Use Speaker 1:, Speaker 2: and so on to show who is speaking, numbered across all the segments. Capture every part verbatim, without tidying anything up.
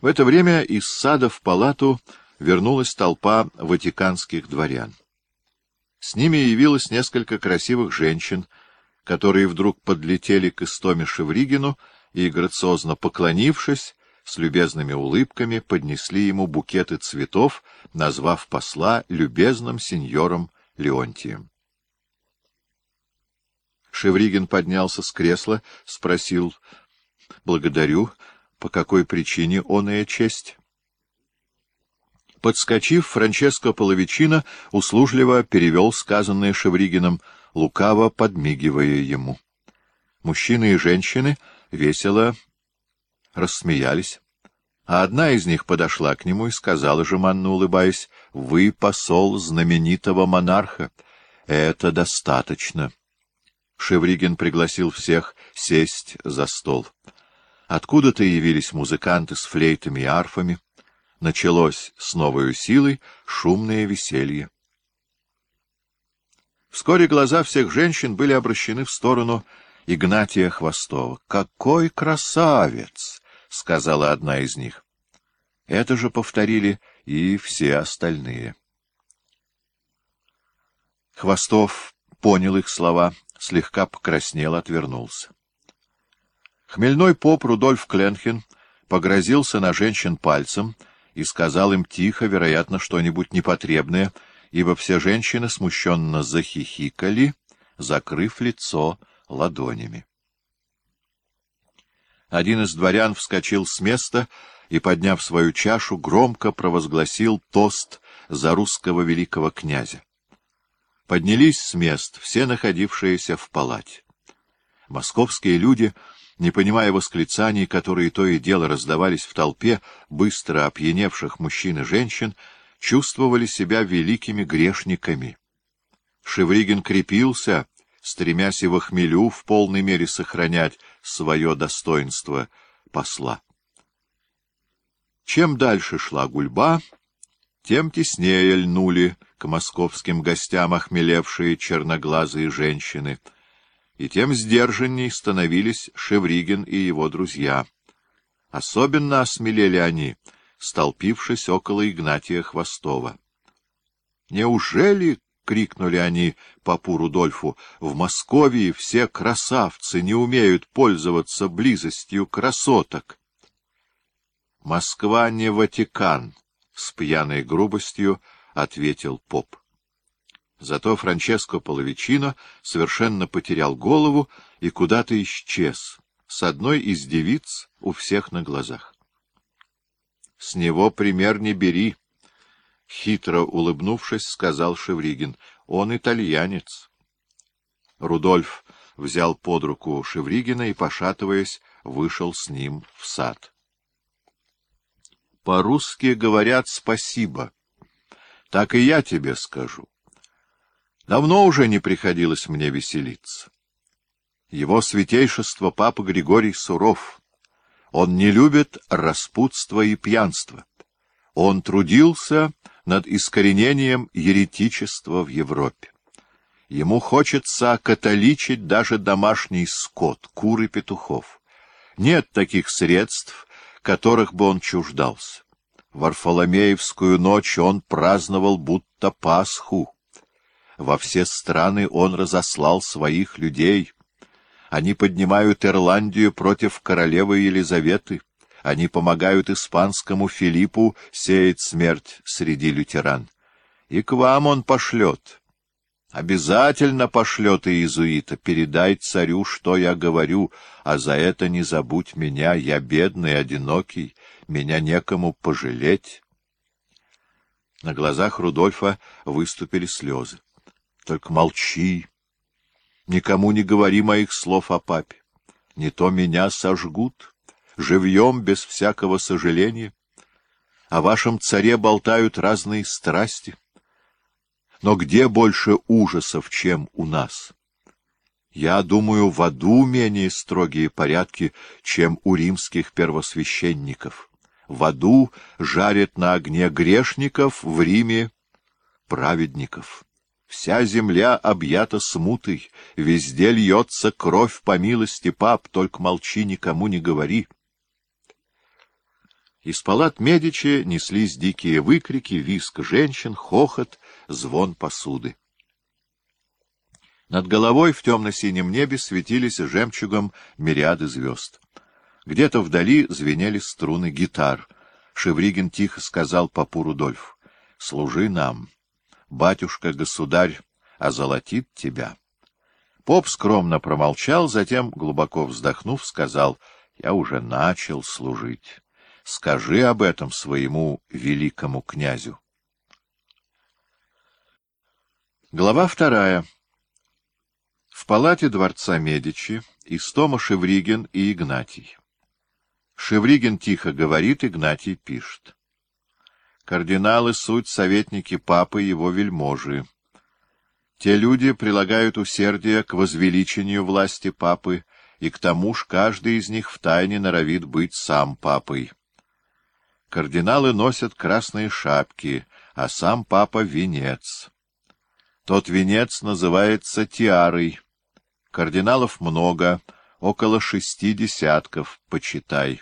Speaker 1: В это время из сада в палату вернулась толпа ватиканских дворян. С ними явилось несколько красивых женщин, которые вдруг подлетели к Истоме Шевригину и, грациозно поклонившись, с любезными улыбками поднесли ему букеты цветов, назвав посла любезным сеньором Леонтием. Шевригин поднялся с кресла, спросил: «Благодарю. По какой причине оная честь?» Подскочив, Франческо Половичино услужливо перевел сказанное Шевригиным, лукаво подмигивая ему. Мужчины и женщины весело рассмеялись, а одна из них подошла к нему и сказала, жеманно улыбаясь: «Вы посол знаменитого монарха. Это достаточно». Шевригин пригласил всех сесть за стол. Откуда-то явились музыканты с флейтами и арфами. Началось с новой силой шумное веселье. Вскоре глаза всех женщин были обращены в сторону Игнатия Хвостова. «Какой красавец!» — сказала одна из них. Это же повторили и все остальные. Хвостов понял их слова, слегка покраснел, отвернулся. Хмельной поп Рудольф Кленхен погрозился на женщин пальцем и сказал им тихо, вероятно, что-нибудь непотребное, ибо все женщины смущенно захихикали, закрыв лицо ладонями. Один из дворян вскочил с места и, подняв свою чашу, громко провозгласил тост за русского великого князя. Поднялись с мест все находившиеся в палате. Московские люди, не понимая восклицаний, которые то и дело раздавались в толпе быстро опьяневших мужчин и женщин, чувствовали себя великими грешниками. Шевригин крепился, стремясь и во хмелю в полной мере сохранять свое достоинство посла. Чем дальше шла гульба, тем теснее льнули к московским гостям охмелевшие черноглазые женщины, и тем сдержанней становились Шевригин и его друзья. Особенно осмелели они, столпившись около Игнатия Хвостова. «Неужели, — крикнули они попу Рудольфу, — в Московии все красавцы не умеют пользоваться близостью красоток?» «Москва не Ватикан», — с пьяной грубостью ответил поп. Зато Франческо Половичино совершенно потерял голову и куда-то исчез, с одной из девиц у всех на глазах. — С него пример не бери, — хитро улыбнувшись, сказал Шевригин. — Он итальянец. Рудольф взял под руку Шевригина и, пошатываясь, вышел с ним в сад. — По-русски говорят «спасибо». Так и я тебе скажу. Давно уже не приходилось мне веселиться. Его святейшество Папа Григорий суров. Он не любит распутства и пьянства. Он трудился над искоренением еретичества в Европе. Ему хочется католичить даже домашний скот, кур и петухов. Нет таких средств, которых бы он чуждался. В Варфоломеевскую ночь он праздновал будто Пасху. Во все страны он разослал своих людей. Они поднимают Ирландию против королевы Елизаветы. Они помогают испанскому Филиппу сеять смерть среди лютеран. И к вам он пошлет. Обязательно пошлет иезуита. Передай царю, что я говорю, а за это не забудь меня. Я бедный, одинокий, меня некому пожалеть. На глазах Рудольфа выступили слезы. Только молчи, никому не говори моих слов о папе. Не то меня сожгут, живьем, без всякого сожаления. О вашем царе болтают разные страсти. Но где больше ужасов, чем у нас? Я думаю, в аду менее строгие порядки, чем у римских первосвященников. В аду жарят на огне грешников, в Риме — праведников. Вся земля объята смутой, везде льется кровь по милости пап, только молчи, никому не говори. Из палат Медичи неслись дикие выкрики, визг женщин, хохот, звон посуды. Над головой в темно-синем небе светились жемчугом мириады звезд. Где-то вдали звенели струны гитар. Шевригин тихо сказал попу Рудольфу: «Служи нам, батюшка-государь озолотит тебя». Поп скромно промолчал, затем, глубоко вздохнув, сказал: «Я уже начал служить. Скажи об этом своему великому князю». Глава вторая. В палате дворца Медичи Истома, Шевригин и Игнатий. Шевригин тихо говорит, Игнатий пишет. Кардиналы — суть советники папы, его вельможи. Те люди прилагают усердие к возвеличению власти папы, и к тому ж каждый из них втайне норовит быть сам папой. Кардиналы носят красные шапки, а сам папа — венец. Тот венец называется тиарой. Кардиналов много, около шести десятков, почитай.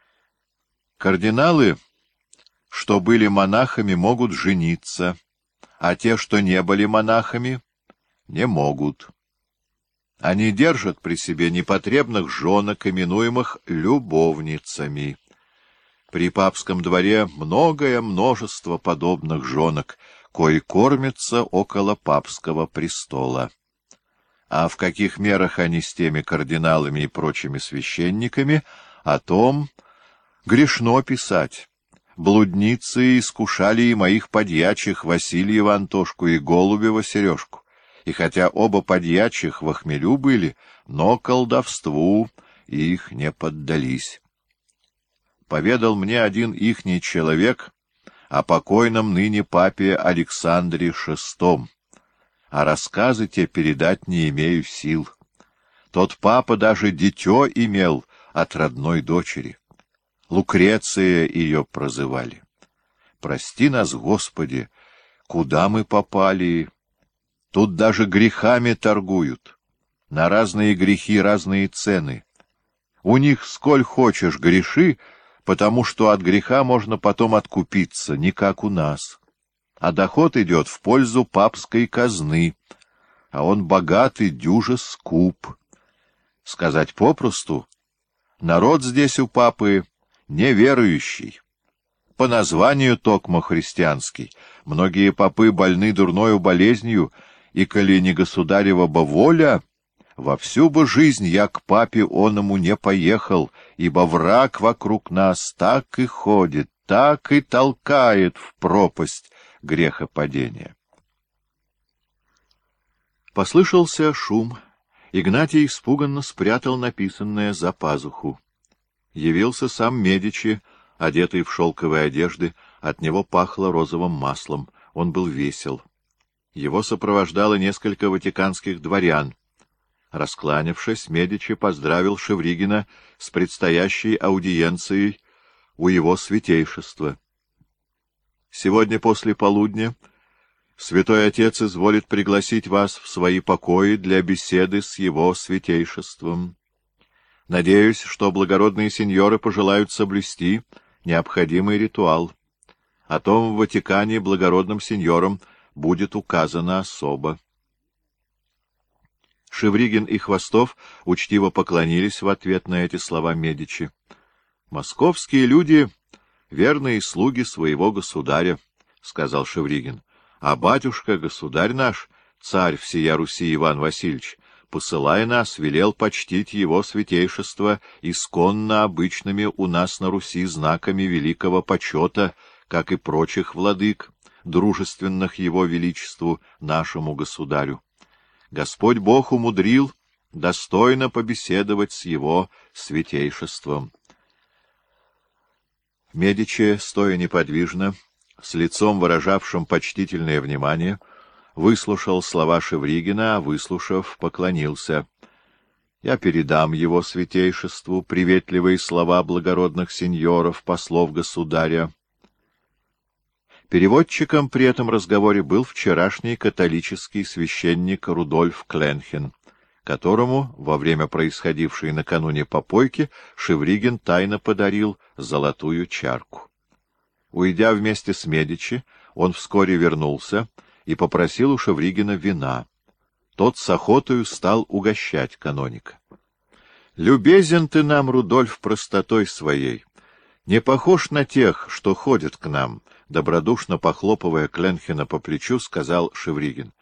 Speaker 1: Кардиналы, что были монахами, могут жениться, а те, что не были монахами, не могут. Они держат при себе непотребных жонок, именуемых любовницами. При папском дворе многое множество подобных жонок, кои кормятся около папского престола. А в каких мерах они с теми кардиналами и прочими священниками, о том грешно писать. Блудницы искушали и моих подьячих Васильева Антошку и Голубева Сережку, и хотя оба подьячих во хмелю были, но колдовству их не поддались. Поведал мне один ихний человек о покойном ныне папе Александре шестом, а рассказы те передать не имею сил. Тот папа даже дитё имел от родной дочери. Лукреция ее прозывали. Прости нас, Господи, куда мы попали? Тут даже грехами торгуют. На разные грехи разные цены. У них сколь хочешь греши, потому что от греха можно потом откупиться, не как у нас. А доход идет в пользу папской казны, а он богатый, дюже скуп. Сказать попросту, народ здесь у папы неверующий. По названию токмо христианский. Многие попы больны дурною болезнью, и коли не государева бы воля, во всю бы жизнь я к папе оному не поехал, ибо враг вокруг нас так и ходит, так и толкает в пропасть грехопадения. Послышался шум. Игнатий испуганно спрятал написанное за пазуху. Явился сам Медичи, одетый в шелковые одежды, от него пахло розовым маслом, он был весел. Его сопровождало несколько ватиканских дворян. Раскланявшись, Медичи поздравил Шевригина с предстоящей аудиенцией у его святейшества. Сегодня после полудня святой отец изволит пригласить вас в свои покои для беседы с его святейшеством. Надеюсь, что благородные сеньоры пожелают соблюсти необходимый ритуал. О том в Ватикане благородным сеньорам будет указано особо. Шевригин и Хвостов учтиво поклонились в ответ на эти слова Медичи. «Московские люди — верные слуги своего государя», — сказал Шевригин. «А батюшка, государь наш, царь всея Руси Иван Васильевич, посылая нас, велел почтить его святейшество исконно обычными у нас на Руси знаками великого почета, как и прочих владык, дружественных его величеству, нашему государю. Господь Бог умудрил достойно побеседовать с его святейшеством». Медичи, стоя неподвижно, с лицом, выражавшим почтительное внимание, выслушал слова Шевригина, а, выслушав, поклонился. «Я передам его святейшеству приветливые слова благородных сеньоров, послов государя». Переводчиком при этом разговоре был вчерашний католический священник Рудольф Кленхен. которому во время происходившей накануне попойки Шевригин тайно подарил золотую чарку. Уйдя вместе с Медичи, он вскоре вернулся и попросил у Шевригина вина. Тот с охотою стал угощать каноника. «Любезен ты нам, Рудольф, простотой своей. Не похож на тех, что ходят к нам», — добродушно похлопывая Кленхена по плечу, сказал Шевригин.